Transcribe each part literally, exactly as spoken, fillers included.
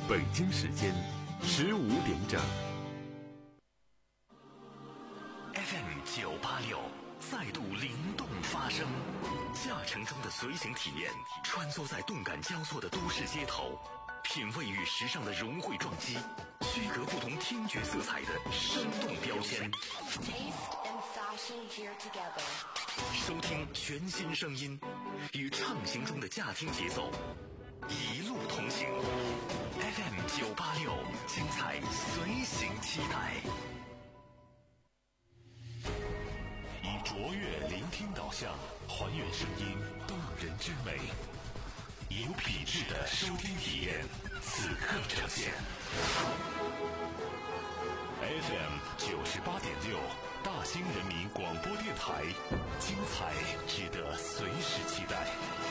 北京时间十五点整。 F M 九八六再度灵动发声，驾乘中的随行体验，穿梭在动感交错的都市街头，品味与时尚的融汇撞击，区隔不同听觉色彩的生动标签。收听全新声音，与畅行中的驾听节奏，一路同行。F M 九八六，精彩随行期待。以卓越聆听导向，还原声音动人之美，有品质的收听体验，此刻呈现。F M 九十八点六，大兴人民广播电台，精彩值得随时期待。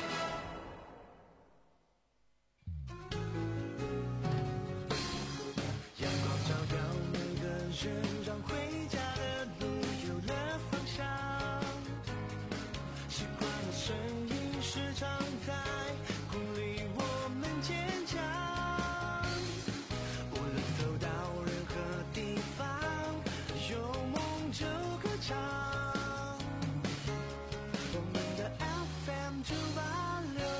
阳光照耀每个人，让回家的路有了方向。习惯了声音时常在鼓励我们坚强。无论走到任何地方，有梦就歌唱。我们的 F M 九八六。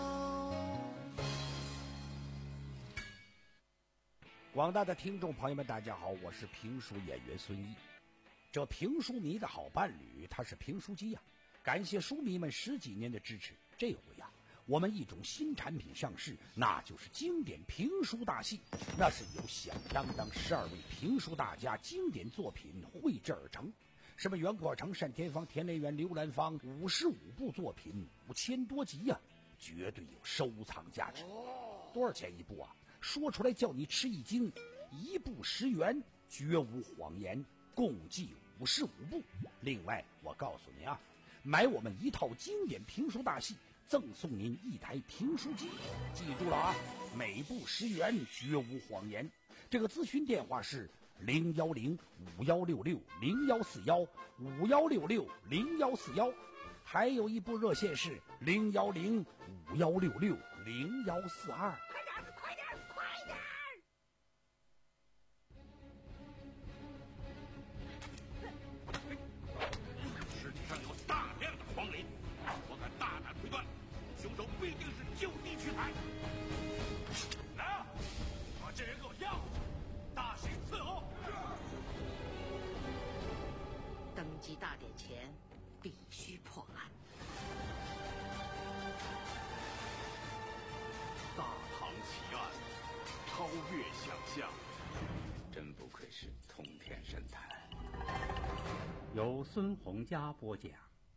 广大的听众朋友们，大家好，我是评书演员孙一。这评书迷的好伴侣，他是评书机呀、啊。感谢书迷们十几年的支持，这回呀、啊，我们一种新产品上市，那就是经典评书大戏。那是由响当当十二位评书大家经典作品绘制而成，什么袁阔成、单田芳、田连元、刘兰芳，五十五部作品，五千多集呀、啊，绝对有收藏价值。多少钱一部啊？说出来叫你吃一惊，一部十元，绝无谎言，共计五十五部。另外，我告诉你啊，买我们一套经典评书大戏，赠送您一台评书机。记住了啊，每部十元，绝无谎言。这个咨询电话是零幺零五幺六六零幺四幺五幺六六零幺四幺，还有一部热线是零幺零五幺六六零幺四二。 黄林，我敢大胆推断，凶手必定是就地取材。来啊，把这人给我押回去，大刑伺候。 登基大典前必须破案。 大唐奇案，超越想象， 真不愧是通天神探。 由孙洪佳播讲。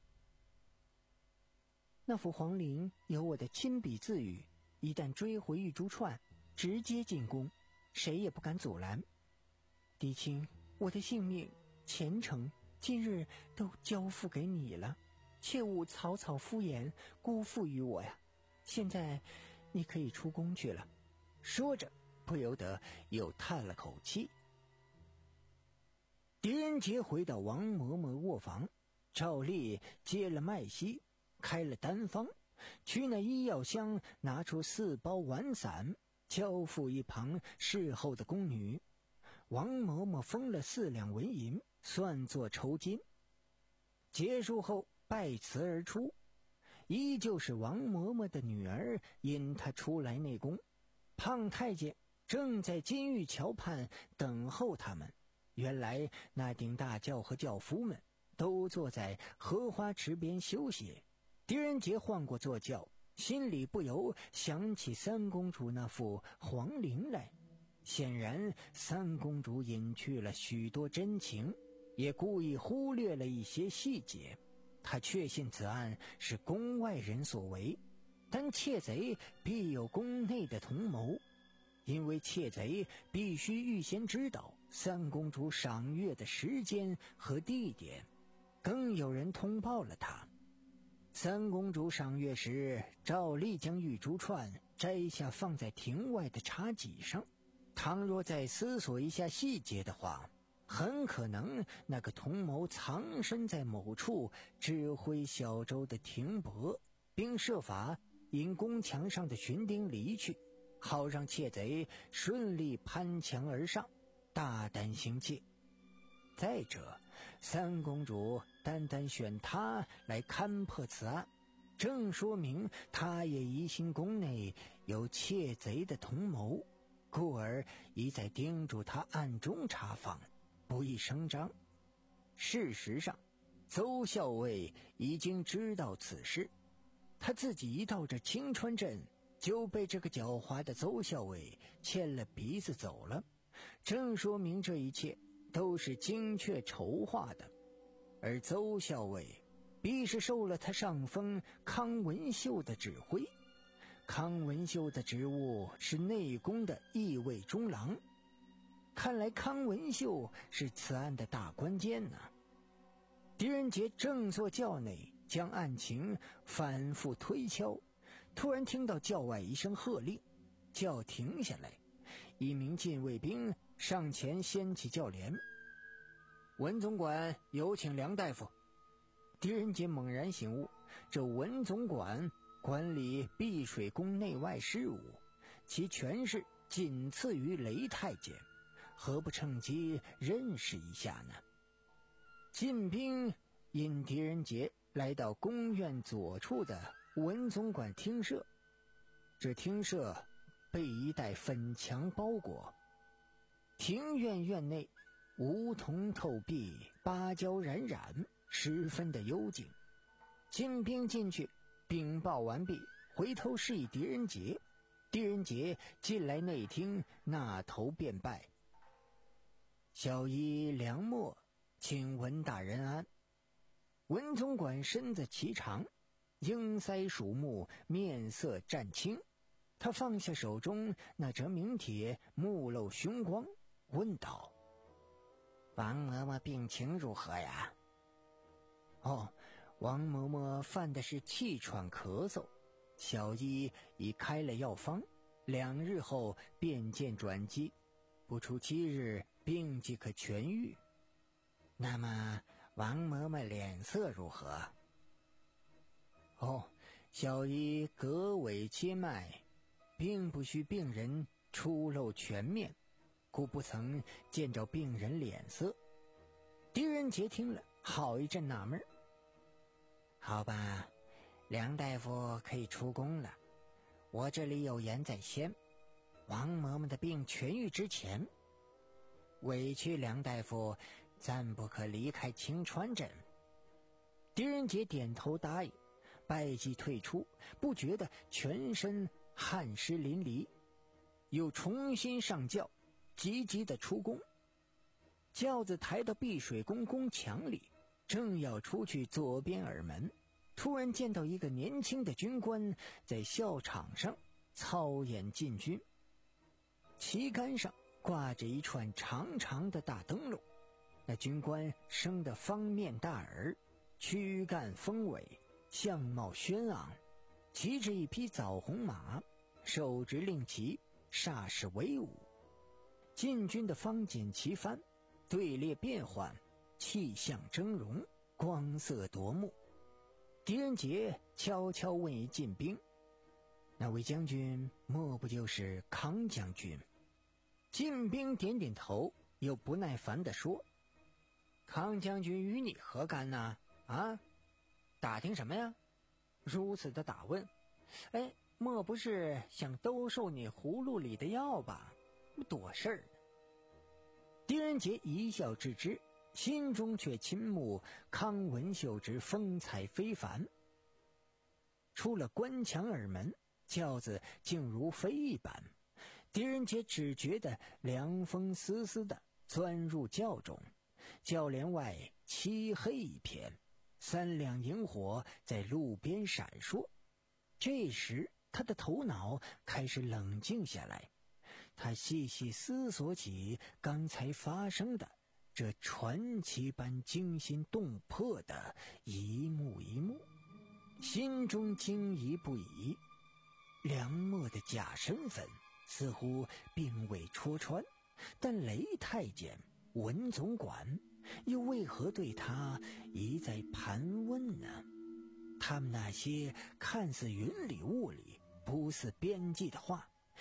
那幅黄陵有我的亲笔自语，一旦追回玉珠串，直接进宫，谁也不敢阻拦。狄青，我的性命、前程，今日都交付给你了，切勿草草敷衍，辜负于我呀！现在你可以出宫去了。说着，不由得又叹了口气。狄仁杰回到王嬷嬷卧房，照例接了脉息，开了单方，取那医药箱，拿出四包丸散，交付一旁侍候的宫女。王嬷嬷封了四两纹银，算作酬金。结束后拜辞而出，依旧是王嬷嬷的女儿引她出来内宫。胖太监正在金玉桥畔等候他们。原来那顶大轿和轿夫们都坐在荷花池边休息。狄仁杰换过坐轿，心里不由想起三公主那副黄陵来。显然三公主隐去了许多真情，也故意忽略了一些细节。他确信此案是宫外人所为，但窃贼必有宫内的同谋，因为窃贼必须预先知道三公主赏月的时间和地点，更有人通报了他。三公主赏月时，照例将玉珠串摘下放在庭外的茶几上。倘若再思索一下细节的话，很可能那个同谋藏身在某处，指挥小舟的停泊，并设法引宫墙上的巡丁离去。 好让窃贼顺利攀墙而上，大胆行窃。再者，三公主单单选他来勘破此案，正说明他也疑心宫内有窃贼的同谋，故而一再叮嘱他暗中查访，不易声张。事实上，邹校尉已经知道此事，他自己一到这青川镇，就被这个狡猾的邹校尉牵了鼻子走了，正说明这一切都是精确筹划的。而邹校尉必是受了他上峰康文秀的指挥，康文秀的职务是内宫的议尉中郎，看来康文秀是此案的大关键呢、啊。狄仁杰正坐轿内，将案情反复推敲，突然听到轿外一声喝令，轿停下来，一名禁卫兵上前掀起轿帘。文总管有请梁大夫。狄仁杰猛然醒悟，这文总管管理碧水宫内外事务，其权势仅次于雷太监，何不趁机认识一下呢？进兵引狄仁杰来到宫院左处的文总管厅舍，这厅舍被一带粉墙包裹，庭院院内梧桐透壁，芭蕉冉冉，十分的幽静。进兵进去禀报完毕，回头示意狄仁杰，狄仁杰进来内厅，纳头便拜。小医梁默，请文大人安。文总管身子颀长，鹰腮鼠目，面色湛青。他放下手中那折名帖，目露凶光，问道：王嬷嬷病情如何呀？哦，王嬷嬷犯的是气喘咳嗽，小医已开了药方，两日后便见转机，不出七日病即可痊愈。那么王嬷嬷脸色如何？哦，小医隔尾切脉，并不需病人出露全面，故不曾见着病人脸色。狄仁杰听了好一阵纳闷。好吧，梁大夫可以出宫了，我这里有言在先，王嬷嬷的病痊愈之前，委屈梁大夫暂不可离开青川镇。狄仁杰点头答应，拜祭退出，不觉得全身汗湿淋漓，又重新上轿，急急的出宫。轿子抬到碧水宫宫墙里，正要出去左边耳门，突然见到一个年轻的军官在校场上操演禁军，旗杆上挂着一串长长的大灯笼。那军官生得方面大耳，躯干丰伟，相貌轩昂，骑着一匹枣红马，手执令旗，煞是威武。禁军的方锦旗幡，队列变幻，气象峥嵘，光色夺目。狄仁杰悄悄问一禁兵：那位将军莫不就是康将军？禁兵点点头，又不耐烦地说：康将军与你何干呢？啊，打听什么呀？如此的打问，哎，莫不是想兜售你葫芦里的药吧？多事儿。狄仁杰一笑置之，心中却倾慕康文秀之风采非凡。出了关墙耳门，轿子竟如飞一般，狄仁杰只觉得凉风丝丝的钻入轿中，轿帘外漆黑一片，三两萤火在路边闪烁。这时他的头脑开始冷静下来，他细细思索起刚才发生的这传奇般惊心动魄的一幕一幕，心中惊疑不已。梁默的假身份似乎并未戳穿，但雷太监、文总管又为何对他一再盘问呢？他们那些看似云里雾里、不似边际的话，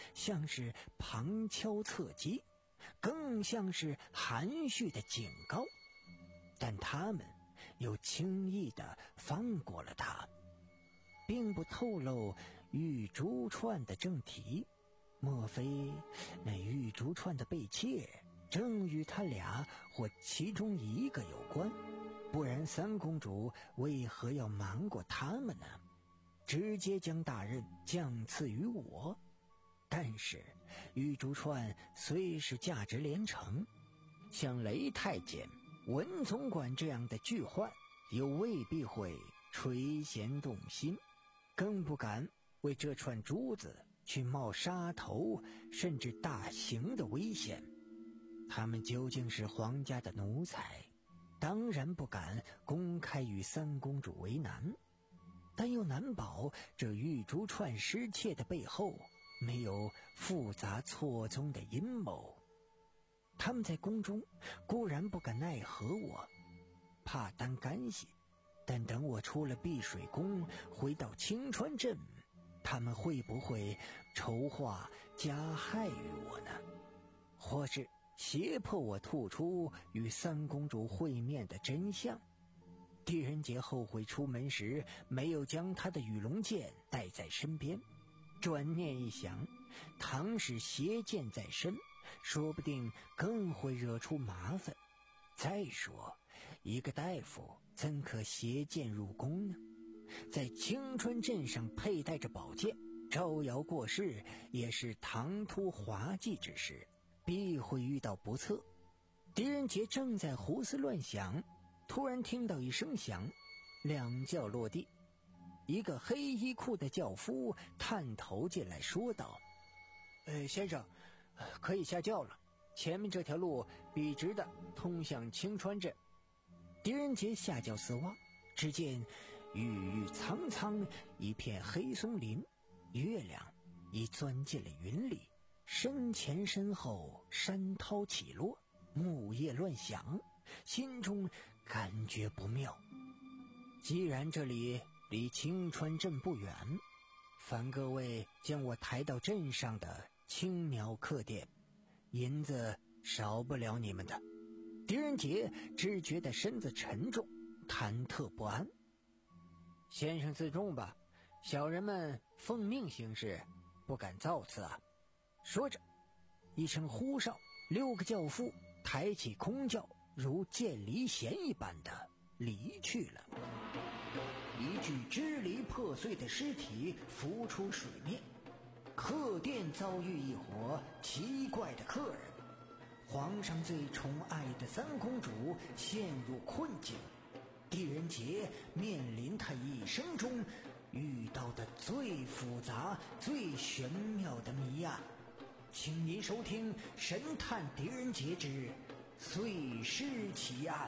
像是旁敲侧击，更像是含蓄的警告。但他们又轻易地放过了他，并不透露玉珠串的正题。莫非那玉珠串的被窃正与他俩或其中一个有关？不然三公主为何要瞒过他们呢？直接将大任降赐于我。但是玉珠串虽是价值连城，像雷太监、文总管这样的巨宦又未必会垂涎动心，更不敢为这串珠子去冒杀头甚至大刑的危险。他们究竟是皇家的奴才，当然不敢公开与三公主为难，但又难保这玉珠串失窃的背后没有复杂错综的阴谋。他们在宫中固然不敢奈何我，怕担干系，但等我出了碧水宫回到清川镇，他们会不会筹划加害于我呢？或是胁迫我吐出与三公主会面的真相？狄仁杰后悔出门时没有将他的羽龙剑带在身边，转念一想，倘使携剑在身，说不定更会惹出麻烦。再说，一个大夫怎可携剑入宫呢？在青川镇上佩戴着宝剑，招摇过市也是唐突滑稽之事，必会遇到不测。狄仁杰正在胡思乱想，突然听到一声响，两轿落地，一个黑衣裤的轿夫探头进来说道：呃，先生，可以下轿了，前面这条路笔直的通向青川镇。狄仁杰下轿四望，只见郁郁苍苍一片黑松林，月亮已钻进了云里，身前身后山涛起落，木叶乱响，心中感觉不妙。既然这里离青川镇不远，烦各位将我抬到镇上的青苗客店，银子少不了你们的。狄仁杰只觉得身子沉重，忐忑不安。先生自重吧，小人们奉命行事，不敢造次啊。说着一声呼哨，六个轿夫抬起空轿，如箭离弦一般的离去了。一具支离破碎的尸体浮出水面，客店遭遇一伙奇怪的客人，皇上最宠爱的三公主陷入困境，狄仁杰面临他一生中遇到的最复杂最玄妙的谜案。请您收听《神探狄仁杰之碎尸奇案》。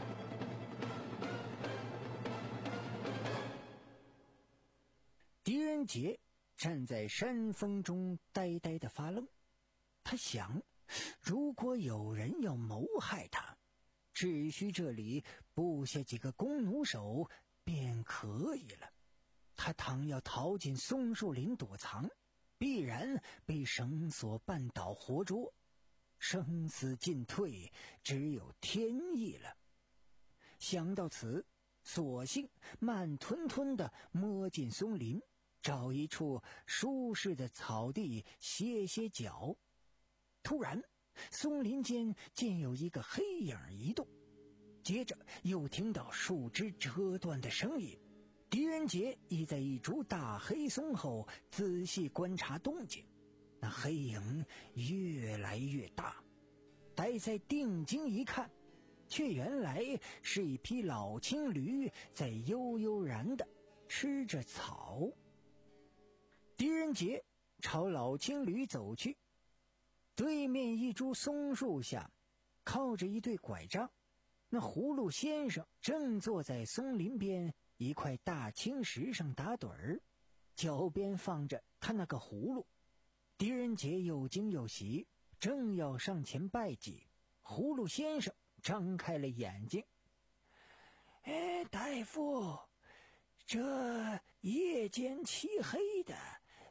狄仁杰站在山峰中呆呆地发愣，他想，如果有人要谋害他，只需这里布下几个弓弩手便可以了。他倘要逃进松树林躲藏，必然被绳索绊倒活捉，生死进退只有天意了。想到此，索性慢吞吞地摸进松林，找一处舒适的草地歇歇脚。突然松林间见有一个黑影移动，接着又听到树枝折断的声音。狄仁杰已在一株大黑松后仔细观察动静，那黑影越来越大，待在定睛一看，却原来是一匹老青驴在悠悠然地吃着草。狄仁杰朝老青驴走去，对面一株松树下靠着一对拐杖，那葫芦先生正坐在松林边一块大青石上打盹儿，脚边放着他那个葫芦。狄仁杰又惊又喜，正要上前拜祭，葫芦先生张开了眼睛：哎，大夫，这夜间漆黑的，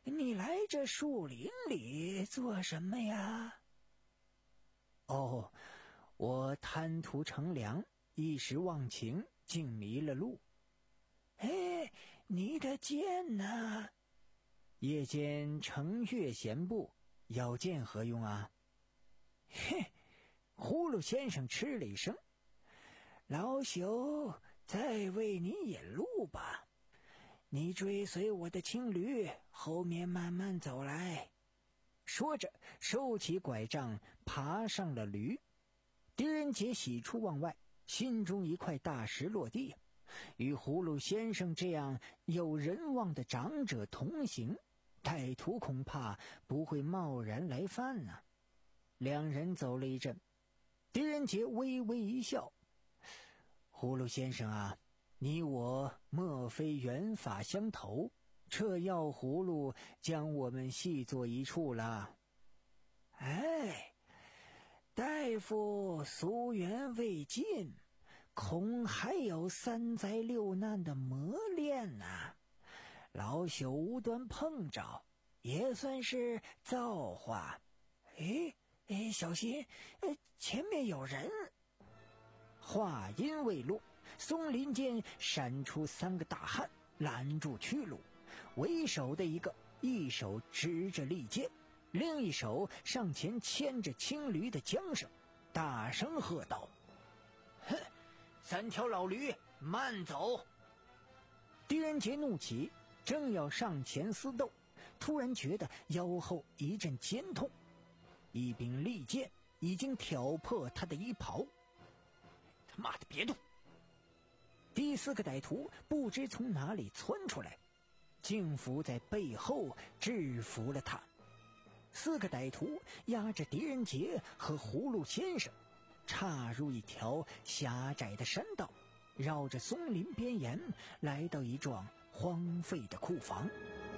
你来这树林里做什么呀？哦，我贪图乘凉，一时忘情，竟迷了路。哎，你的剑呢？夜间乘月闲步，要剑何用啊？嘿，葫芦先生吃了一声，老朽再为你引路吧。你追随我的青驴，后面慢慢走来。说着，收起拐杖，爬上了驴。狄仁杰喜出望外，心中一块大石落地。与葫芦先生这样有人望的长者同行，歹徒恐怕不会贸然来犯呢、啊。两人走了一阵，狄仁杰微微一笑：“葫芦先生啊，你我莫非缘法相投？这药葫芦将我们系作一处了。”哎，大夫夙缘未尽，恐还有三灾六难的磨练呐、啊。老朽无端碰着，也算是造化。哎哎，小心，呃，前面有人。话音未落，松林间闪出三个大汉，拦住去路。为首的一个，一手执着利剑，另一手上前牵着青驴的缰绳，大声喝道：“哼！三条老驴，慢走！”狄仁杰怒起，正要上前厮斗，突然觉得腰后一阵尖痛，一柄利剑已经挑破他的衣袍。他妈的，别动！第四个歹徒不知从哪里窜出来，竟伏在背后制服了他。四个歹徒压着狄仁杰和葫芦先生，岔入一条狭窄的山道，绕着松林边沿来到一幢荒废的库房。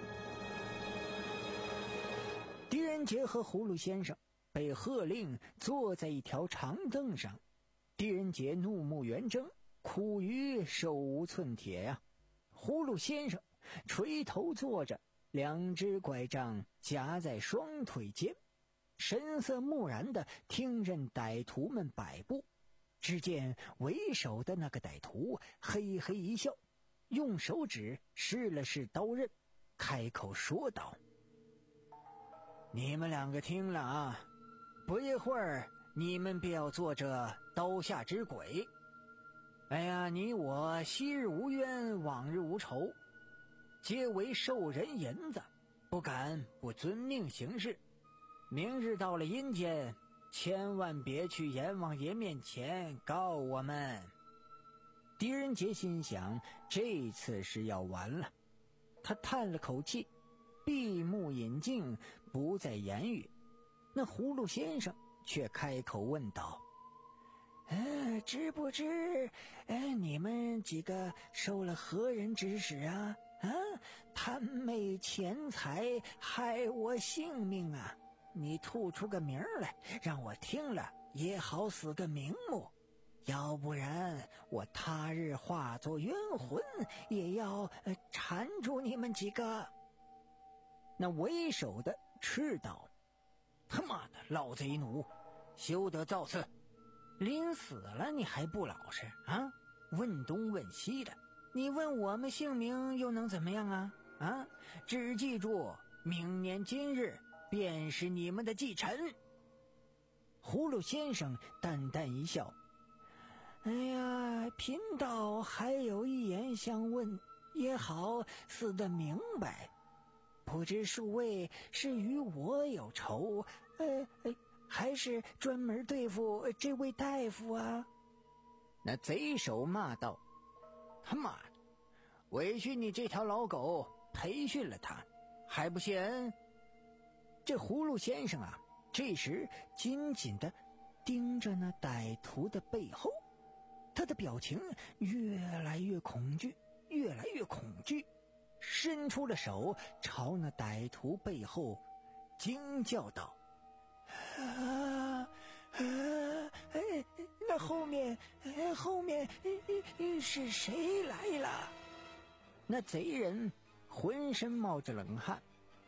狄仁杰和葫芦先生被喝令坐在一条长凳上，狄仁杰怒目圆睁，苦于手无寸铁呀、啊。葫芦先生垂头坐着，两只拐杖夹在双腿间，神色木然地听任歹徒们摆布。只见为首的那个歹徒嘿嘿一笑，用手指试了试刀刃，开口说道：“你们两个听了啊，不一会儿你们便要做这刀下之鬼。哎呀，你我昔日无冤，往日无仇，皆为受人银子，不敢不遵命行事。明日到了阴间，千万别去阎王爷面前告我们。”狄仁杰心想，这次是要完了。他叹了口气，闭目引静，不再言语。那葫芦先生却开口问道：“呃，知不知，呃，你们几个受了何人指使啊？啊，贪昧钱财，害我性命啊！你吐出个名来，让我听了也好死个瞑目。要不然我他日化作冤魂，也要、呃、缠住你们几个。”那为首的斥道：“他妈的，老贼奴，休得造次！临死了你还不老实啊？问东问西的，你问我们姓名又能怎么样啊？啊，只记住，明年今日便是你们的忌辰。”葫芦先生淡淡一笑：“哎呀，贫道还有一言相问，也好死得明白。不知数位是与我有仇，呃，还是专门对付这位大夫啊？”那贼首骂道：“他妈的，委屈你这条老狗培训了他，还不谢恩？”这葫芦先生啊，这时紧紧地盯着那歹徒的背后，他的表情越来越恐惧，越来越恐惧，伸出了手朝那歹徒背后惊叫道：“啊啊！哎，那后面，后面是谁来了？”那贼人浑身冒着冷汗，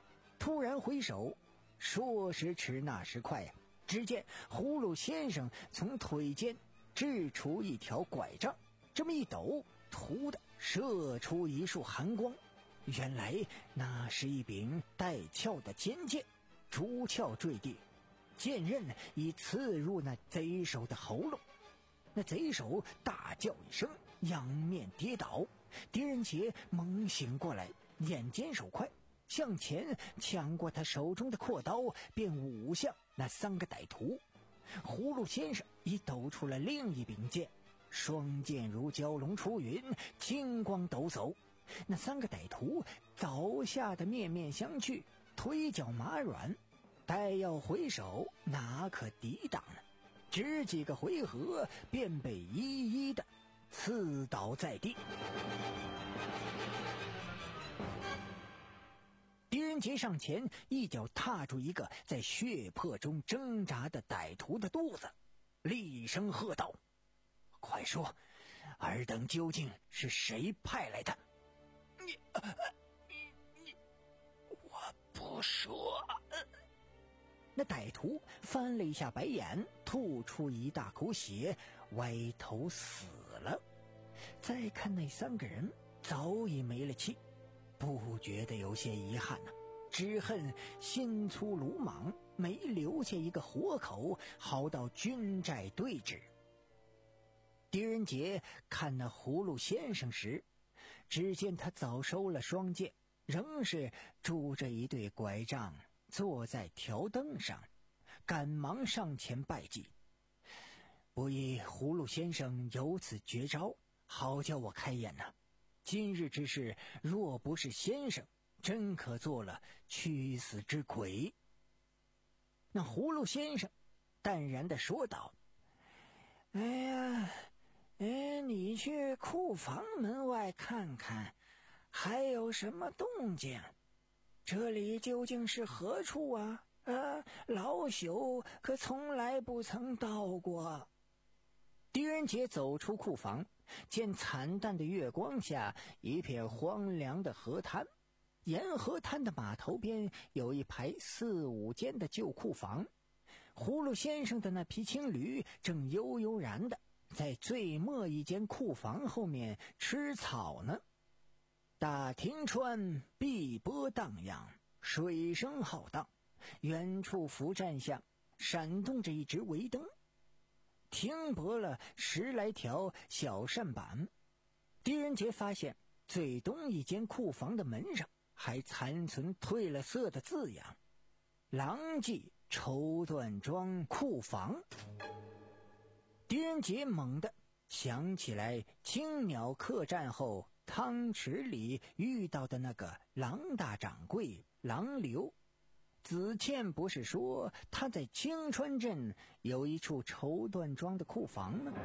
突然回手，说时迟那时快呀、啊，只见葫芦先生从腿间掷出一条拐杖，这么一抖，突的射出一束寒光。原来那是一柄带鞘的尖剑，竹鞘坠地，剑刃已刺入那贼首的喉咙。那贼首大叫一声，仰面跌倒。狄仁杰猛醒过来，眼尖手快，向前抢过他手中的阔刀，便舞向那三个歹徒。葫芦先生已抖出了另一柄剑，双剑如蛟龙出云，金光抖擞。那三个歹徒早吓得面面相觑，腿脚麻软，待要回手，哪可抵挡呢？只几个回合，便被一一的刺倒在地。狄仁杰上前一脚踏住一个在血泊中挣扎的歹徒的肚子，厉声喝道：“快说，尔等究竟是谁派来的？”你你你，我不说。那歹徒翻了一下白眼，吐出一大口血，歪头死了。再看那三个人早已没了气，不觉得有些遗憾呢、啊，只恨心粗鲁莽，没留下一个活口，好到军寨对峙。狄仁杰看那葫芦先生时，只见他早收了双剑，仍是拄着一对拐杖，坐在条凳上，赶忙上前拜祭。不意葫芦先生有此绝招，好叫我开眼呐、啊！今日之事，若不是先生，真可做了屈死之鬼。那葫芦先生淡然地说道：“哎呀，哎，你去库房门外看看，还有什么动静？这里究竟是何处啊？啊，老朽可从来不曾到过。”狄仁杰走出库房，见惨淡的月光下一片荒凉的河滩，沿河滩的码头边有一排四五间的旧库房，葫芦先生的那匹青驴正悠悠然的在最末一间库房后面吃草呢。大亭川碧波荡漾，水声浩荡，远处浮站下闪动着一只围灯，停泊了十来条小扇板。狄仁杰发现最东一间库房的门上还残存褪了色的字样：狼藉绸缎庄库房。狄仁杰猛地想起来青鸟客栈后汤池里遇到的那个郎大掌柜郎刘。子倩不是说他在青川镇有一处绸缎庄的库房吗？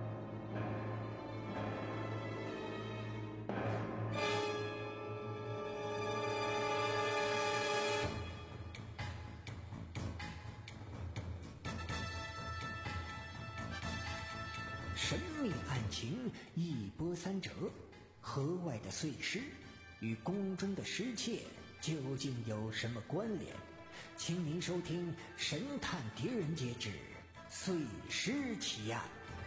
神秘案情一波三折，河外的碎尸与宫中的失窃究竟有什么关联？请您收听《神探狄仁杰之碎尸奇案》。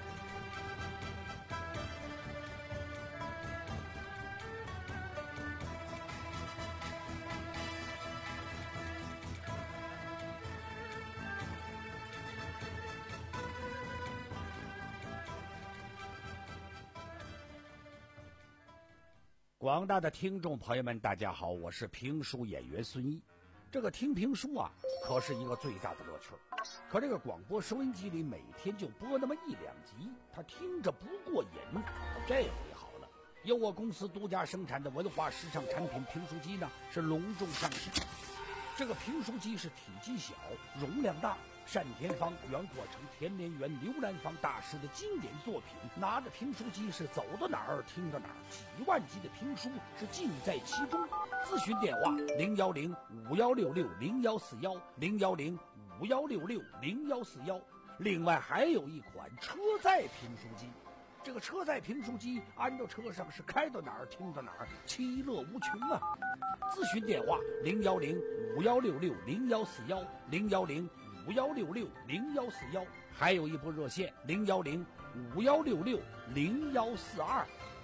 广大的听众朋友们，大家好，我是评书演员孙一。这个听评书啊，可是一个最大的乐趣。可这个广播收音机里每天就播那么一两集，他听着不过瘾。这回好了，由我公司独家生产的文化时尚产品评书机呢，是隆重上市。这个评书机是体积小，容量大，单田芳、袁国成、田连元、刘兰芳大师的经典作品，拿着评书机是走到哪儿听到哪儿，几万集的评书是尽在其中。咨询电话零幺零五幺六六零幺四幺零幺零五幺六六零幺四幺。另外还有一款车载评书机， 这个车载评书机安到车上是开到哪儿听到哪儿，其乐无穷啊！咨询电话零幺零五幺六六零幺四幺零幺零五幺六六零幺四幺，还有一部热线零幺零五幺六六零幺四二。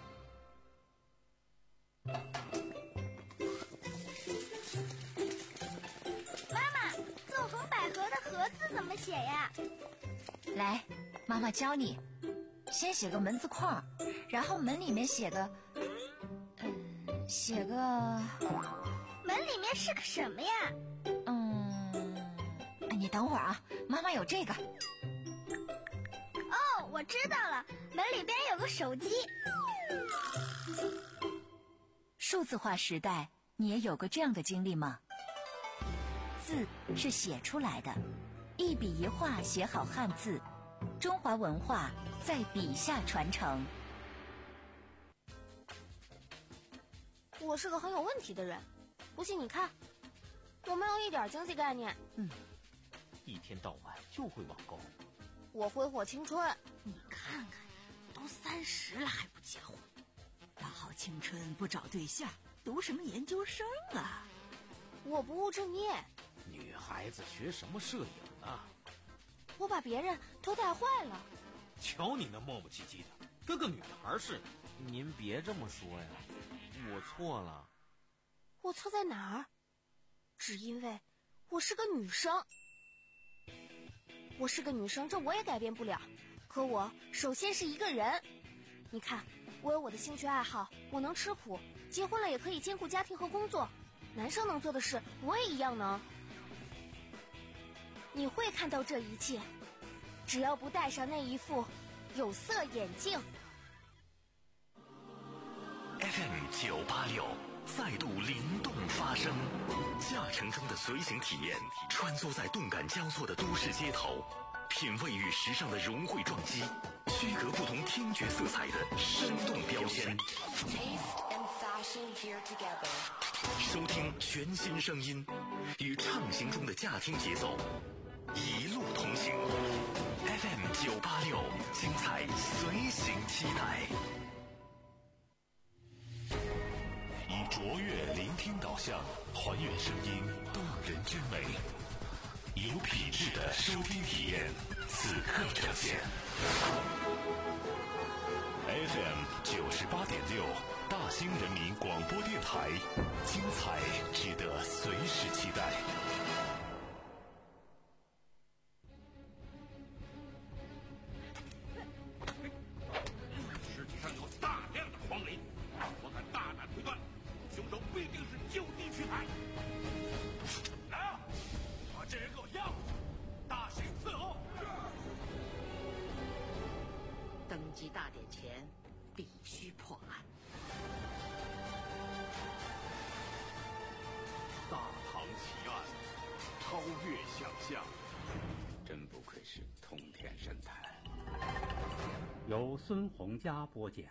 妈妈，纵横捭阖的阖字怎么写呀？ 来，妈妈教你。先写个门字框，然后门里面写个，嗯，写个。 门里面是个什么呀？ 嗯，你等会儿啊，妈妈有这个。 哦，我知道了，门里边有个手机。 数字化时代，你也有过这样的经历吗？字是写出来的，一笔一画写好汉字，中华文化在笔下传承。 我是个很有问题的人，不信你看，我没有一点经济概念。 嗯，一天到晚就会网购。 我挥霍青春。 你看看，都三十了还不结婚，大好青春不找对象，读什么研究生啊？ 我不务正业。 女孩子学什么摄影啊？ 我把别人都带坏了。 瞧你那磨磨唧唧的，跟个女孩似的。您别这么说呀，我错了。 我错在哪儿？只因为我是个女生。我是个女生，这我也改变不了。可我首先是一个人。你看，我有我的兴趣爱好，我能吃苦，结婚了也可以兼顾家庭和工作。男生能做的事，我也一样能。你会看到这一切，只要不戴上那一副有色眼镜。 F M 九八六再度灵动发声，驾乘中的随行体验，穿梭在动感交错的都市街头，品味与时尚的融汇撞击，区隔不同听觉色彩的生动标签。收听全新声音，与畅行中的驾听节奏，一路同行。F M 九八六，精彩随行期待。以卓越聆听导向，还原声音动人之美，有品质的收听体验，此刻呈现。F M 九十八点六，大兴人民广播电台，精彩值得随时期待。 尸体上有大量的黄磷，我敢大胆推断，凶手必定是就地取材。来啊，把这人给我押回去，大刑伺候。 登基大典前必须破案。 大唐奇案，超越想象。 真不愧是通天神探。 由孙洪佳播讲。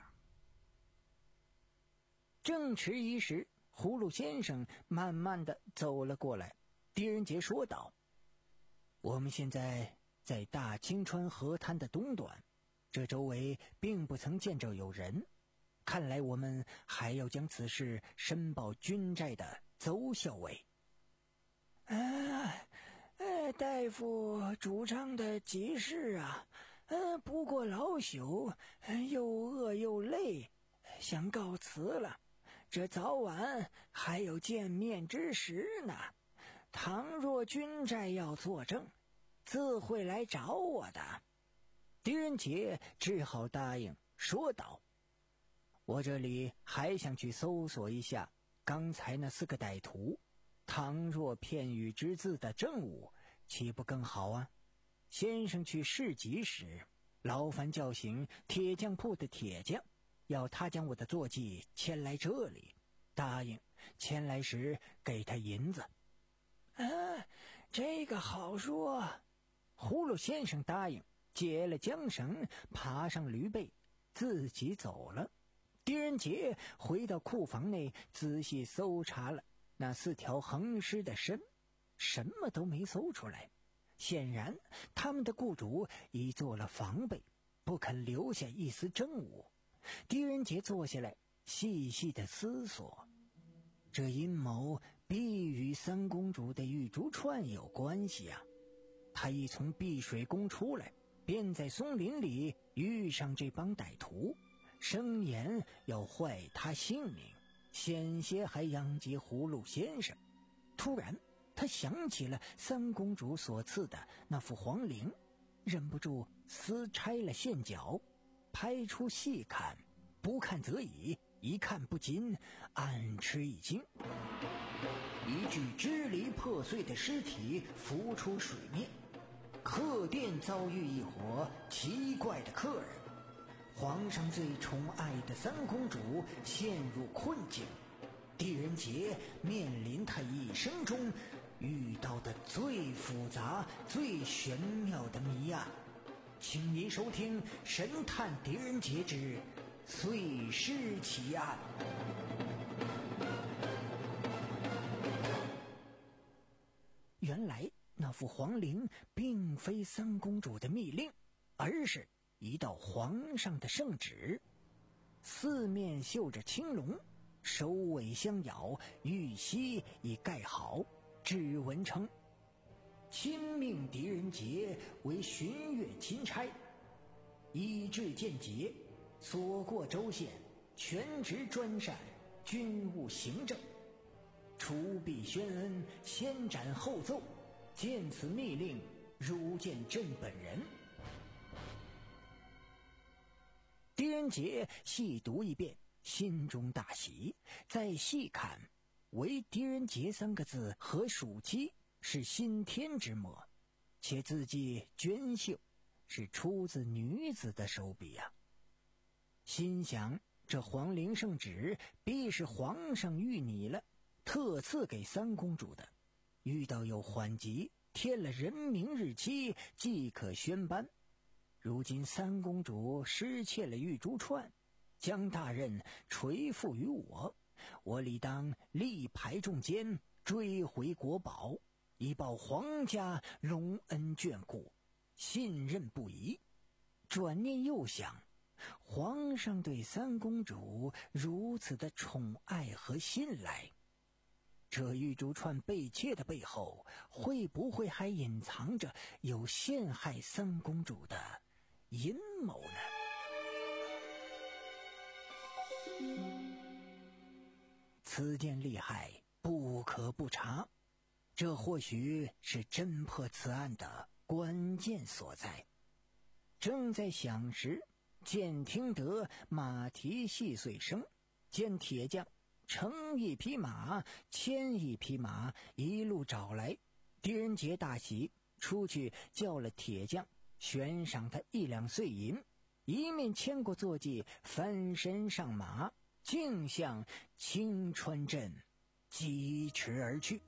正迟一时，葫芦先生慢慢的走了过来。狄仁杰说道：我们现在在大清川河滩的东端，这周围并不曾见着有人，看来我们还要将此事申报军寨的邹校尉。啊，呃，大夫主张的急事啊，呃，不过老朽又饿又累，想告辞了。这早晚还有见面之时呢。倘若军寨要作证，自会来找我的。狄仁杰只好答应，说道：我这里还想去搜索一下刚才那四个歹徒，倘若片语之字的证物，岂不更好啊？先生去市集时，劳烦叫醒铁匠铺的铁匠，要他将我的坐骑牵来这里，答应牵来时给他银子。啊，这个好说。葫芦先生答应，解了缰绳，爬上驴背，自己走了。狄仁杰回到库房内，仔细搜查了那四条横尸的身，什么都没搜出来。显然他们的雇主已做了防备， 不肯留下一丝证物。狄仁杰坐下来细细的思索，这阴谋必与三公主的玉珠串有关系啊。他一从碧水宫出来，便在松林里遇上这帮歹徒，声言要坏他性命，险些还殃及葫芦先生。突然他想起了三公主所赐的那副黄绫，忍不住撕拆了线脚，拍出细看，不看则已，一看不禁暗吃一惊。一具支离破碎的尸体浮出水面，客店遭遇一伙奇怪的客人，皇上最宠爱的三公主陷入困境，狄仁杰面临他一生中遇到的最复杂最玄妙的谜案。请您收听《神探狄仁杰之碎尸奇案》。原来那副黄绫并非三公主的密令，而是一道皇上的圣旨，四面绣着青龙，首尾相咬，玉玺已盖好，指文称亲命狄仁杰为巡阅钦差，依制见节，所过州县全职专善，军务行政，除必宣恩，先斩后奏，见此密令，如见朕本人。狄仁杰细读一遍，心中大喜，再细看，唯狄仁杰三个字和属鸡是新添之墨，且字迹娟秀，是出自女子的手笔啊。心想这皇陵圣旨必是皇上御拟了，特赐给三公主的，遇到有缓急，添了人名日期，即可宣颁。如今三公主失窃了玉珠串，将大任垂付于我，我理当力排众奸，追回国宝，以报皇家隆恩眷顾，信任不疑。转念又想，皇上对三公主如此的宠爱和信赖，这玉珠串被窃的背后，会不会还隐藏着有陷害三公主的阴谋呢？此件厉害，不可不查，这或许是侦破此案的关键所在。正在想时，见听得马蹄细碎声，见铁匠乘一匹马牵一匹马一路找来。狄仁杰大喜，出去叫了铁匠，悬赏他一两碎银，一面牵过坐骑，翻身上马，径向青川镇疾驰而去。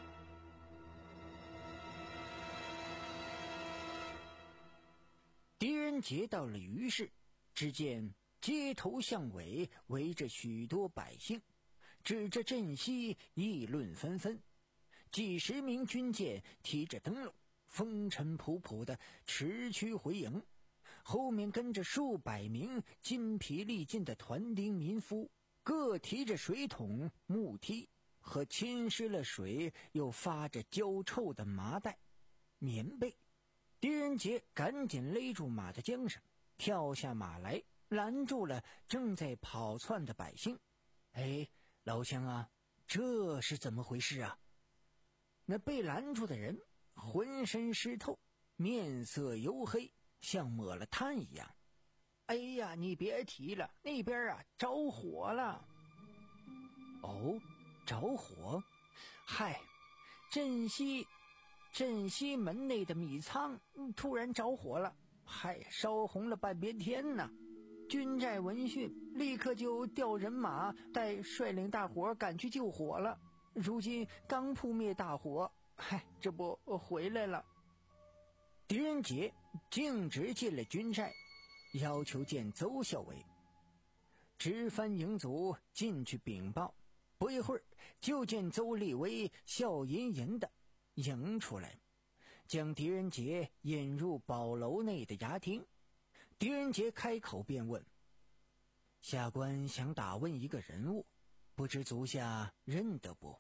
狄仁杰到了于市，只见街头巷尾围着许多百姓，指着镇西议论纷纷，几十名军舰提着灯笼，风尘仆仆的驰驱回营，后面跟着数百名筋疲力尽的团丁民夫，各提着水桶、木梯和浸湿了水又发着焦臭的麻袋、棉被。狄仁杰赶紧勒住马的缰绳，跳下马来，拦住了正在跑窜的百姓。哎，老乡啊，这是怎么回事啊？那被拦住的人浑身湿透，面色黝黑，像抹了炭一样。哎呀，你别提了，那边啊着火了。哦，着火？嗨，镇西镇西门内的米仓突然着火了，嗨，烧红了半边天呢。军寨闻讯，立刻就调人马带率领大伙赶去救火了。如今刚扑灭大火，嗨，这不回来了。狄仁杰径直进了军寨，要求见邹校尉。直番营卒进去禀报，不一会儿就见邹立威笑吟吟的迎出来，将狄仁杰引入堡楼内的衙厅。 狄仁杰开口便问：下官想打问一个人物，不知足下认得不？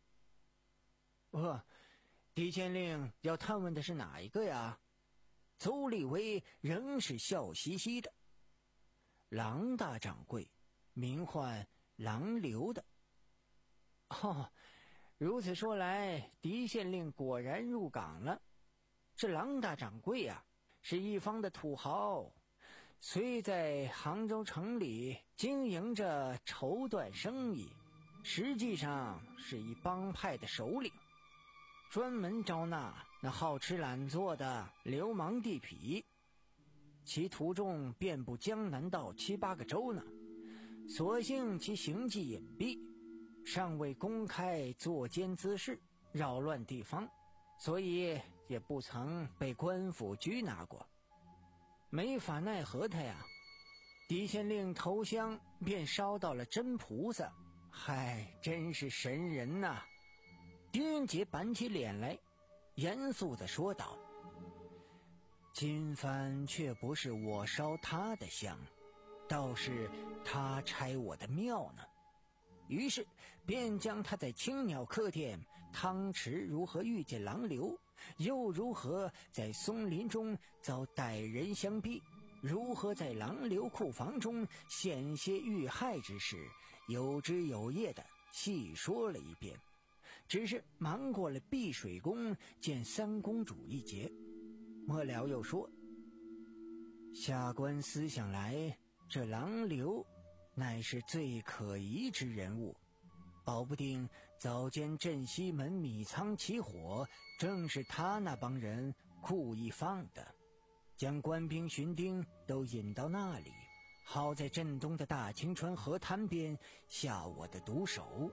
哦，狄县令要探问的是哪一个呀？邹立威仍是笑嘻嘻的。郎大掌柜，名唤郎刘的。哦，如此说来，狄县令果然入港了。这郎大掌柜啊，是一方的土豪，虽在杭州城里经营着绸缎生意，实际上是一帮派的首领，专门招纳那好吃懒做的流氓地痞，其徒众遍布江南道七八个州呢。所幸其行迹隐蔽，尚未公开作奸滋事，扰乱地方，所以也不曾被官府拘拿过。没法奈何他呀，狄县令头香便烧到了真菩萨，嗨，真是神人呐！狄仁杰板起脸来，严肃地说道：今番却不是我烧他的香，倒是他拆我的庙呢。于是便将他在青鸟客店汤池如何遇见郎流，又如何在松林中遭歹人相逼，如何在郎流库房中险些遇害之事，有枝有叶的细说了一遍，只是瞒过了碧水宫见三公主一节。末了又说：下官思想来，这郎流乃是最可疑之人物，保不定早间镇西门米仓起火，正是他那帮人故意放的，将官兵巡丁都引到那里，好在镇东的大清川河滩边下我的毒手。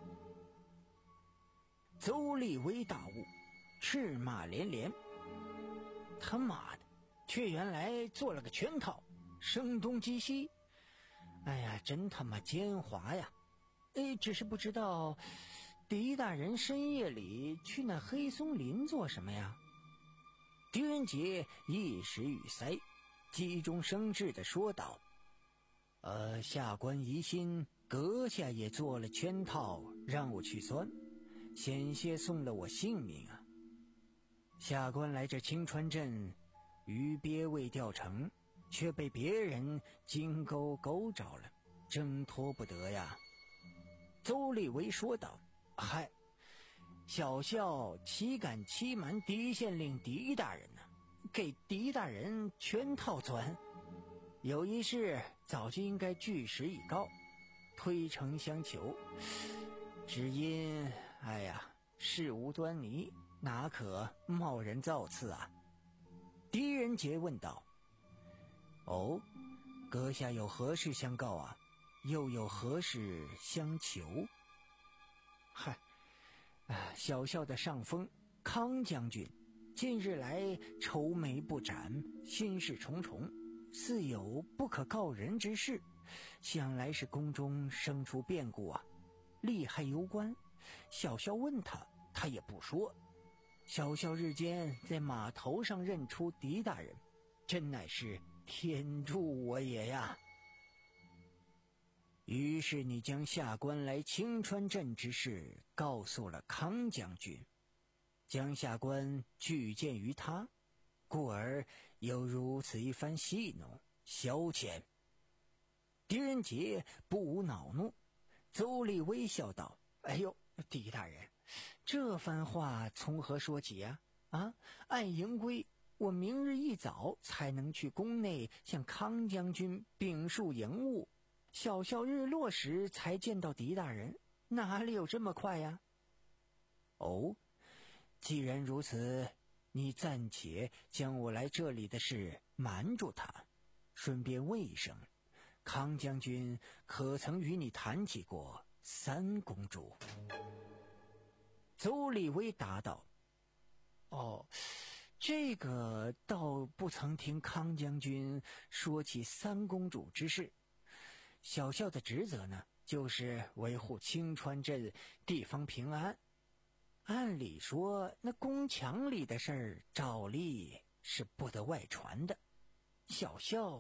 邹立威大悟，斥骂连连：他妈的，却原来做了个圈套，声东击西，哎呀，真他妈奸猾呀！哎，只是不知道狄大人深夜里去那黑松林做什么呀？狄仁杰一时语塞，急中生智地说道：呃，下官疑心阁下也做了圈套，让我去酸，险些送了我性命啊！下官来这青川镇，鱼鳖未钓成，却被别人金钩勾着了，挣脱不得呀。邹立威说道：嗨，小校岂敢欺瞒狄县令狄大人呢？给狄大人圈套钻，有一事早就应该据实以告，推诚相求，只因哎呀，事无端倪，哪可贸然造次啊？狄仁杰问道：哦，阁下有何事相告啊？又有何事相求？嗨，啊，小校的上峰康将军近日来愁眉不展，心事重重，似有不可告人之事，想来是宫中生出变故啊，利害攸关。小校问他，他也不说。小校日间在码头上认出狄大人，真乃是天助我也呀！于是你将下官来青川镇之事告诉了康将军，将下官拒见于他，故而有如此一番戏弄消遣。狄仁杰不无恼怒，邹立威笑道：哎呦，狄大人，这番话从何说起呀？啊，按营规，我明日一早才能去宫内向康将军禀述营务，小校日落时才见到狄大人，哪里有这么快呀？哦，既然如此，你暂且将我来这里的事瞒住他，顺便问一声，康将军可曾与你谈起过三公主？邹立威答道：哦，这个倒不曾听康将军说起三公主之事。小校的职责呢，就是维护青川镇地方平安。按理说，那宫墙里的事儿，照例是不得外传的。小校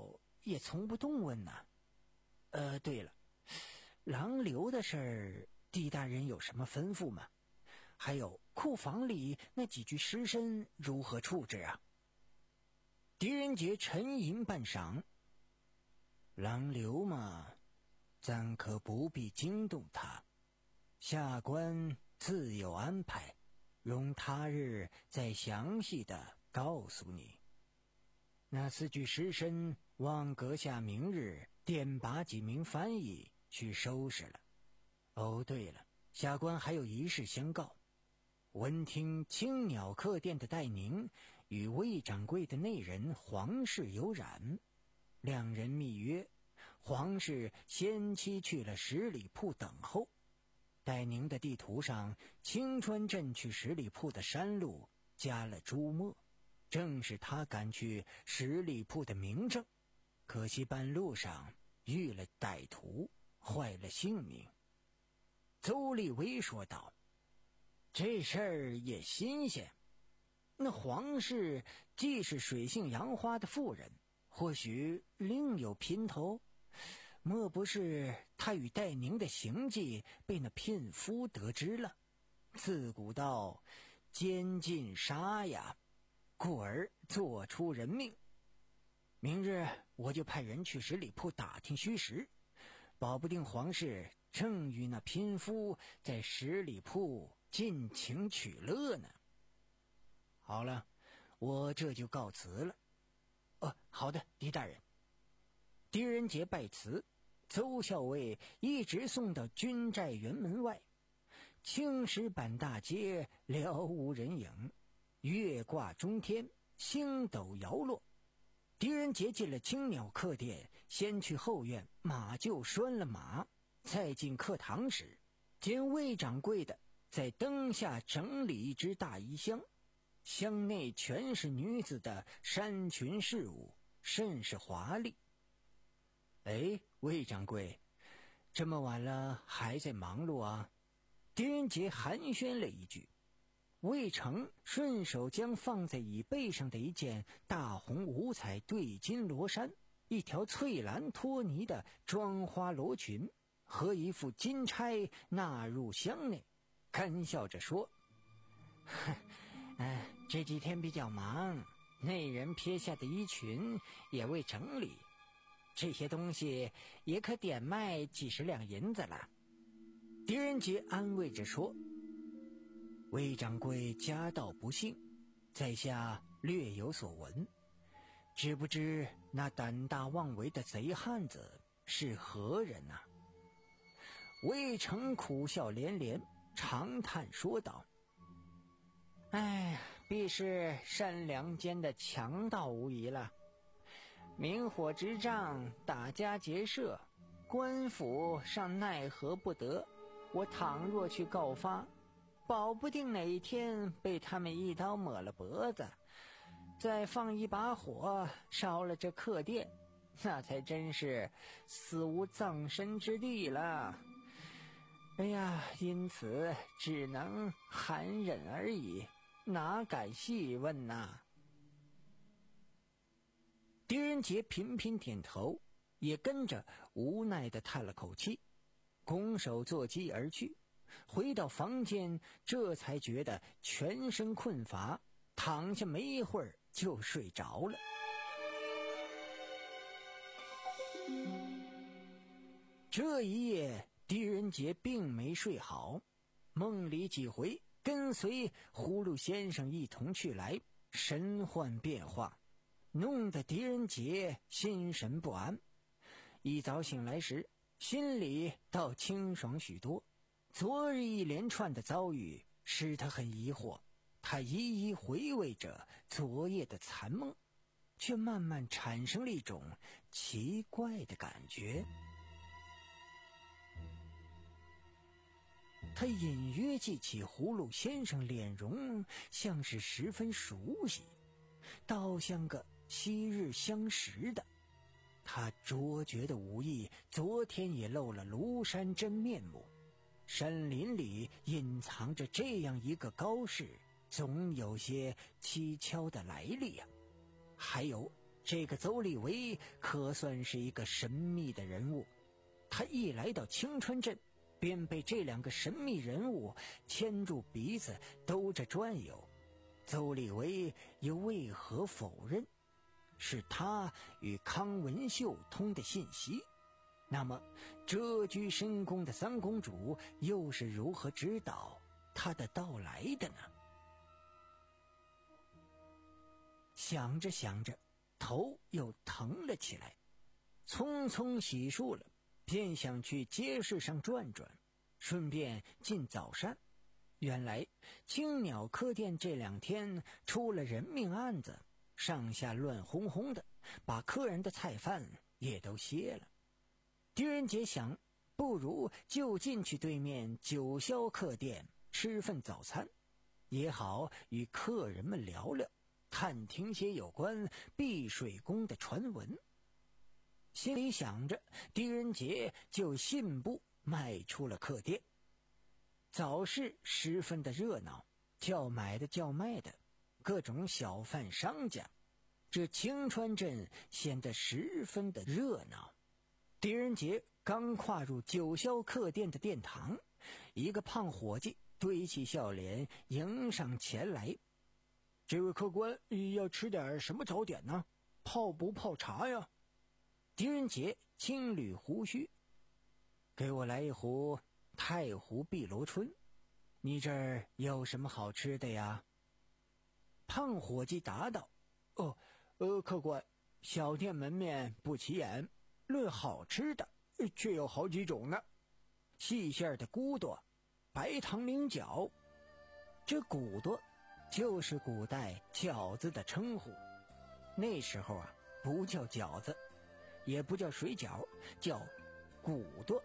也从不动问呐。呃，对了，郎流的事儿，狄大人有什么吩咐吗？还有库房里那几具尸身如何处置啊？狄仁杰沉吟半晌，郎流嘛，暂可不必惊动他，下官自有安排，容他日再详细的告诉你。那四具尸身，望阁下明日点拔几名翻译去收拾了。哦，对了，下官还有一事相告。闻听青鸟客店的戴宁与魏掌柜的内人黄氏有染，两人密约，黄氏先期去了十里铺等候。戴宁的地图上青川镇去十里铺的山路加了朱墨，正是他赶去十里铺的明证，可惜半路上遇了歹徒，坏了性命。邹立威说道：这事儿也新鲜，那黄氏既是水性杨花的妇人，或许另有姘头，莫不是他与戴宁的行迹被那聘夫得知了？自古道奸尽杀呀，故而做出人命。明日我就派人去十里铺打听虚实，保不定黄氏正与那姘夫在十里铺尽情取乐呢。好了，我这就告辞了。哦，好的，狄大人。狄仁杰拜辞，邹校尉一直送到军寨园门外。青石板大街了无人影，月挂中天，星斗摇落。狄仁杰进了青鸟客店，先去后院马厩拴了马，再进客堂时，见魏掌柜的在灯下整理一只大衣箱，箱内全是女子的衫裙饰物，甚是华丽。哎，魏掌柜，这么晚了还在忙碌啊？狄仁杰寒暄了一句。魏成顺手将放在椅背上的一件大红五彩对襟罗衫，一条翠蓝托尼的妆花罗裙和一副金钗纳入箱内，干笑着说：哎，这几天比较忙，内人撇下的衣裙也未整理，这些东西也可点卖几十两银子了。狄仁杰安慰着说：魏掌柜家道不幸，在下略有所闻，知不知那胆大妄为的贼汉子是何人啊？魏成苦笑连连，长叹说道：哎，必是善良间的强盗无疑了。明火执仗，打家劫舍，官府尚奈何不得，我倘若去告发，保不定哪一天被他们一刀抹了脖子，再放一把火烧了这客店，那才真是死无葬身之地了。哎呀，因此只能含忍而已，哪敢细问呐？狄仁杰频频点头，也跟着无奈地叹了口气，拱手坐骑而去。回到房间，这才觉得全身困乏，躺下没一会儿就睡着了。这一夜狄仁杰并没睡好，梦里几回跟随葫芦先生一同去来，神幻变化，弄得狄仁杰心神不安。一早醒来时，心里倒清爽许多。昨日一连串的遭遇使他很疑惑，他一一回味着昨夜的残梦，却慢慢产生了一种奇怪的感觉。他隐约记起葫芦先生脸容像是十分熟悉，倒像个昔日相识的。他卓绝的武艺昨天也露了庐山真面目，山林里隐藏着这样一个高士，总有些蹊跷的来历呀、啊。还有这个邹立维可算是一个神秘的人物。他一来到青川镇，便被这两个神秘人物牵住鼻子兜着转悠。邹立维又为何否认？是他与康文秀通的信息。那么谪居深宫的三公主又是如何知道他的到来的呢？想着想着，头又疼了起来，匆匆洗漱了，便想去街市上转转，顺便进早膳。原来青鸟客店这两天出了人命案子，上下乱哄哄的，把客人的菜饭也都歇了。狄仁杰想，不如就进去对面九霄客店吃份早餐，也好与客人们聊聊，探听些有关碧水宫的传闻。心里想着，狄仁杰就信步迈出了客店。早市十分的热闹，叫买的叫卖的，各种小贩商家，这青川镇显得十分的热闹。狄仁杰刚跨入九霄客店的殿堂，一个胖伙计堆起笑脸迎上前来。这位客官要吃点什么早点呢？泡不泡茶呀？狄仁杰轻捋胡须，给我来一壶太湖碧螺春。你这儿有什么好吃的呀？胖伙计答道：哦，呃，客官，小店门面不起眼，论好吃的却有好几种呢。细馅的骨朵，白糖菱角。这骨朵就是古代饺子的称呼，那时候啊不叫饺子，也不叫水饺，叫骨朵。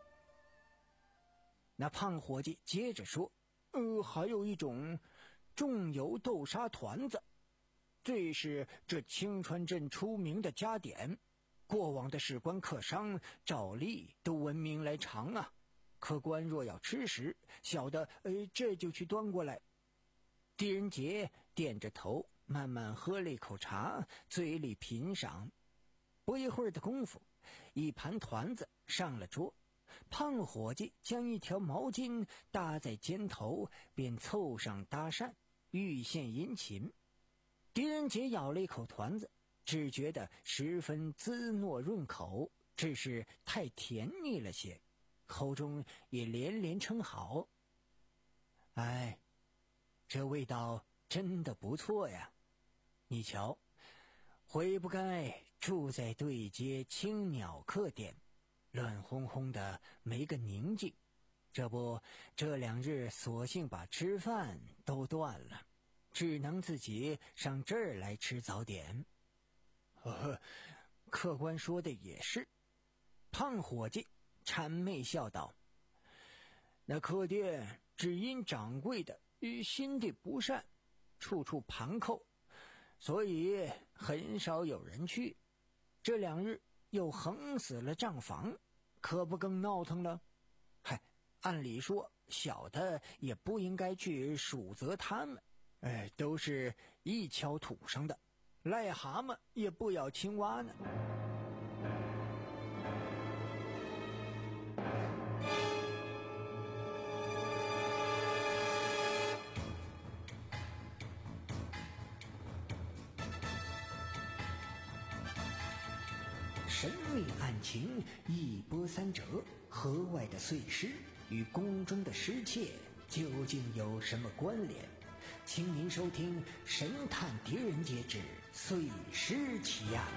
那胖伙计接着说，呃，还有一种重油豆沙团子，这是这青川镇出名的佳点，过往的史官客商照例都闻名来尝啊。客官若要吃时，小的呃这就去端过来。狄仁杰点着头，慢慢喝了一口茶，嘴里品赏。不一会儿的功夫，一盘团子上了桌，胖伙计将一条毛巾搭在肩头，便凑上搭讪，欲献殷勤。狄仁杰咬了一口团子，只觉得十分滋糯润口，只是太甜腻了些，口中也连连称好。哎，这味道真的不错呀！你瞧，悔不该住在对街青鸟客店，乱哄哄的没个宁静。这不，这两日索性把吃饭都断了，只能自己上这儿来吃早点。呵，客官说的也是。胖伙计谄媚笑道：那客店只因掌柜的心地不善，处处盘扣，所以很少有人去。这两日又横死了账房，可不更闹腾了？嗨，按理说小的也不应该去数责他们，哎，都是一锹土生的，癞蛤蟆也不咬青蛙呢。神秘案情一波三折，河外的碎尸与宫中的失窃究竟有什么关联？请您收听《神探狄仁杰之碎尸奇案》。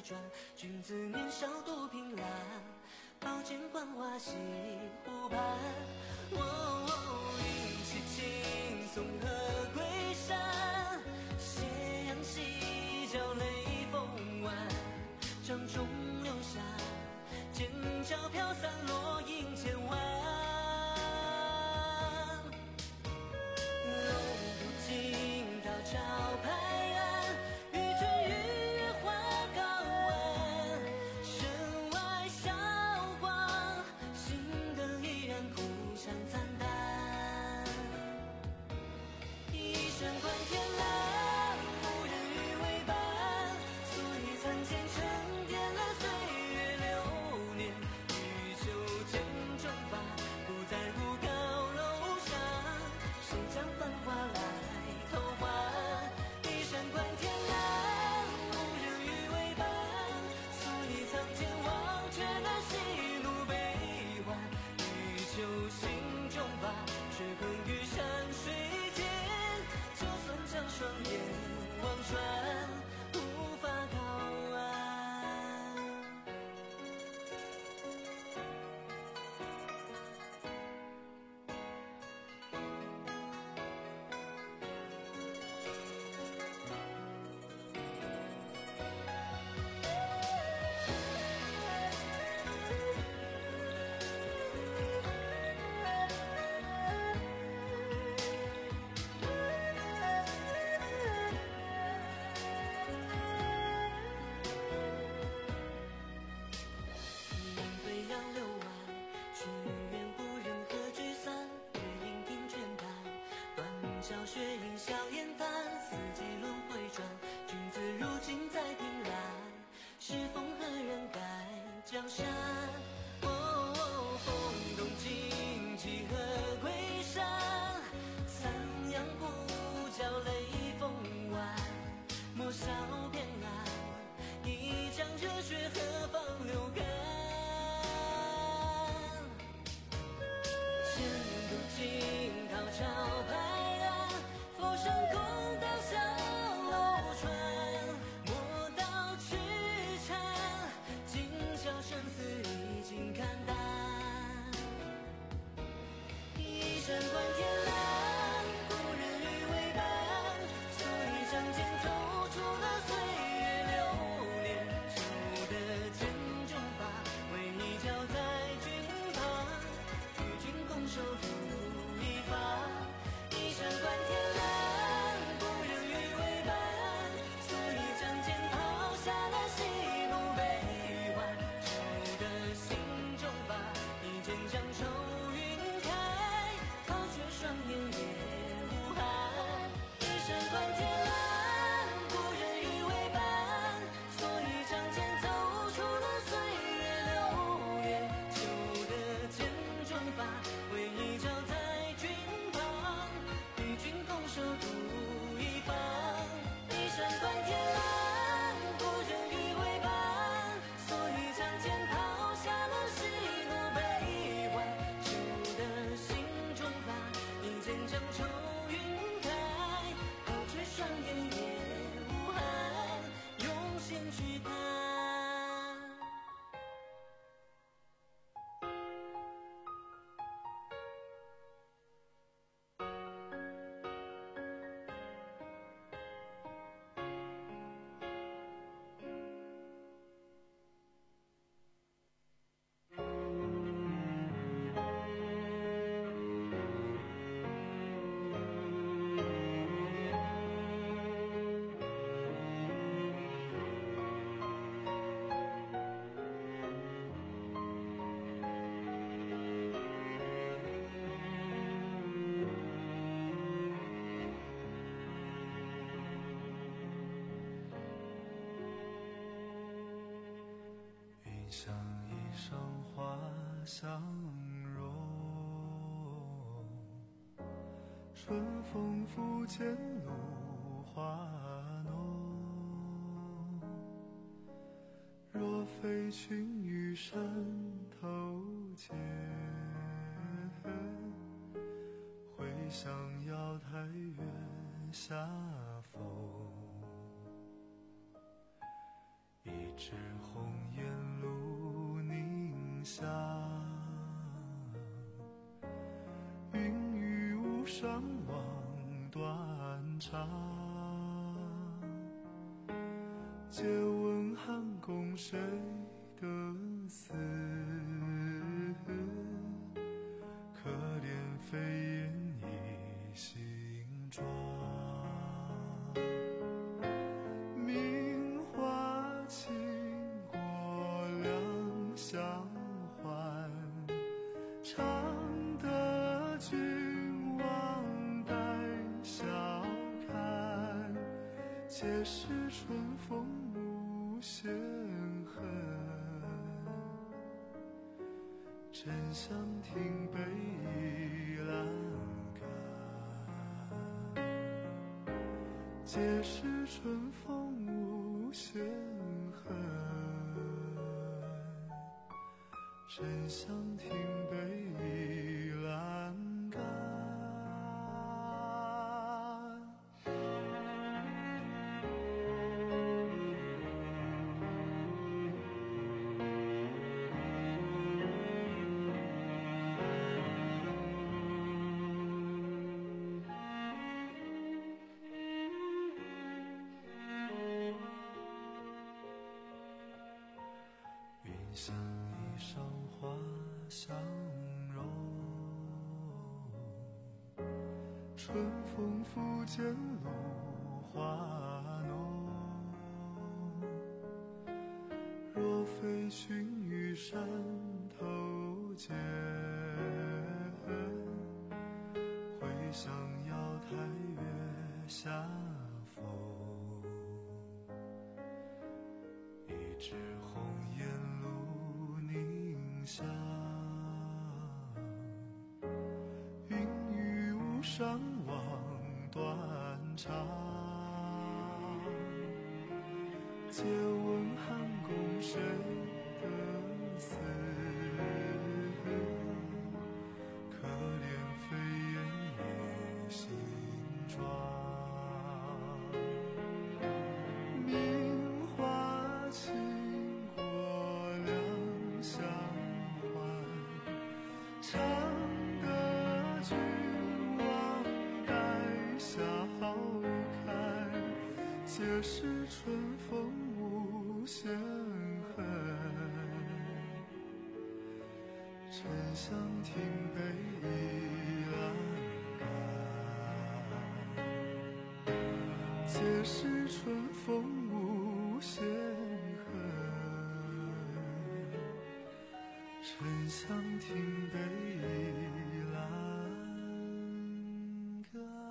转，君子年少多凭栏，宝剑幻化西湖畔。哦，一起轻松和归山，斜阳西角雷锋晚，掌中留下剑鞘飘散落英千万。龙图惊涛潮拍岸，渔村日月花高岸，身外韶光，心灯依然苦香惨淡。一身观天蓝，无人与为伴，所以残剑沉淀了岁月流年。欲求剑中法，不在乎高楼上，谁将繁华来偷换？一身观天蓝，无人与为伴，所以苍天忘却了喜怒悲欢。欲求心中法，却困于山水间，就算将双眼望穿，无法靠岸。飞扬六万，却愿无人何聚散。月影听倦淡，断桥雪影笑颜淡。四季轮回转，君子如今在凭栏，是风何人改江山？哦，风动旌旗和归山，残阳不教雷锋晚。莫笑偏安，一江热血何方流干？千渡惊涛潮拍岸，佛山空荡小楼船。莫道痴缠，今宵生死已经看淡。一身观天蓝，故人与为伴，所以仗剑走出了岁月流连。守得剑中法，为你交在君旁，与君共守图一方。一身观天蓝，故人与为伴，所以仗剑抛下了喜怒悲欢。守得心中法，一剑将愁云开，抛却双眼也无憾。一身观天蓝，故人与为伴，所以仗剑走出了岁月流连。守得剑中法，为你交在君旁，与君共守图一方。一身观天蓝，故人与为伴，所以仗剑抛下了喜怒悲欢。守得心中法，一剑将愁云开，抛却双眼也无憾，用心去看。 云想衣裳花相融，春风拂槛露华浓。若非群玉山头见，会向瑶台月下逢。一枝上望断肠，借问汉宫谁得似？可怜飞燕倚新妆，名花倾国两相还，常得君王带笑看，皆是春风无限恨。沉香亭北倚阑干，皆是春风无限恨。沉香亭北倚阑干。云想衣裳花相融，春风拂槛露华浓。若非寻于山头见，会向瑶台月下逢。一枝红颜露凝香，云雨巫上望断肠。借问汉宫谁得似？可怜飞燕倚新妆。名花倾国两相还，常得君王带笑看，皆是春风无限恨。沉香亭北倚阑干，皆是春风无限恨。沉香亭北倚阑干。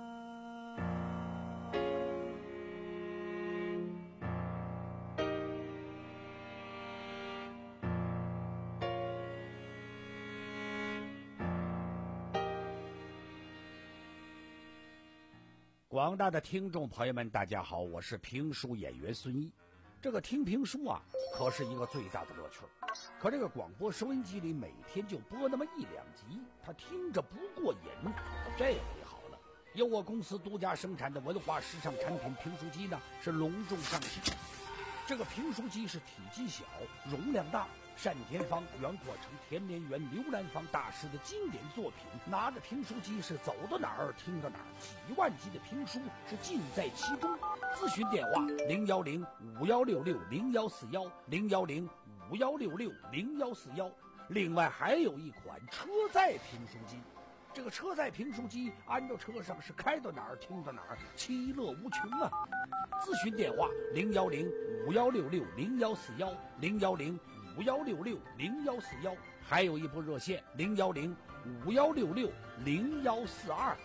广大的听众朋友们，大家好，我是评书演员孙一。这个听评书啊，可是一个最大的乐趣。可这个广播收音机里每天就播那么一两集，他听着不过瘾。这回好了，由我公司独家生产的文化时尚产品评书机呢，是隆重上市。这个评书机是体积小，容量大，单田芳、袁阔成、田连元、刘兰芳大师的经典作品，拿着评书机是走到哪儿听到哪儿，几万集的评书是尽在其中。咨询电话零幺零五幺六六零幺四幺零幺零五幺六六零幺四幺。另外还有一款车载评书机，这个车载评书机安到车上是开到哪儿听到哪儿，其乐无穷啊！咨询电话零幺零五幺六六零幺四幺零幺零五幺六六零幺四幺，还有一部热线零幺零五幺六六零幺四二。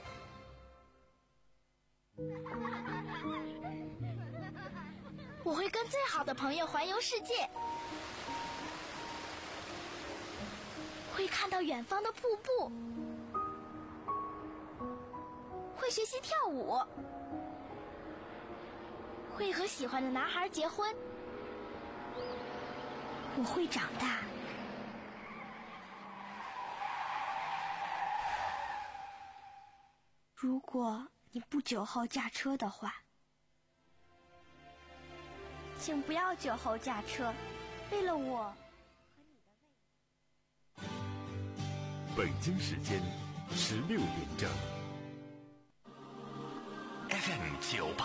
我会跟最好的朋友环游世界，会看到远方的瀑布，会学习跳舞，会和喜欢的男孩结婚。我会长大。如果你不酒后驾车的话，请不要酒后驾车，为了我。 北京时间十六点整。 九八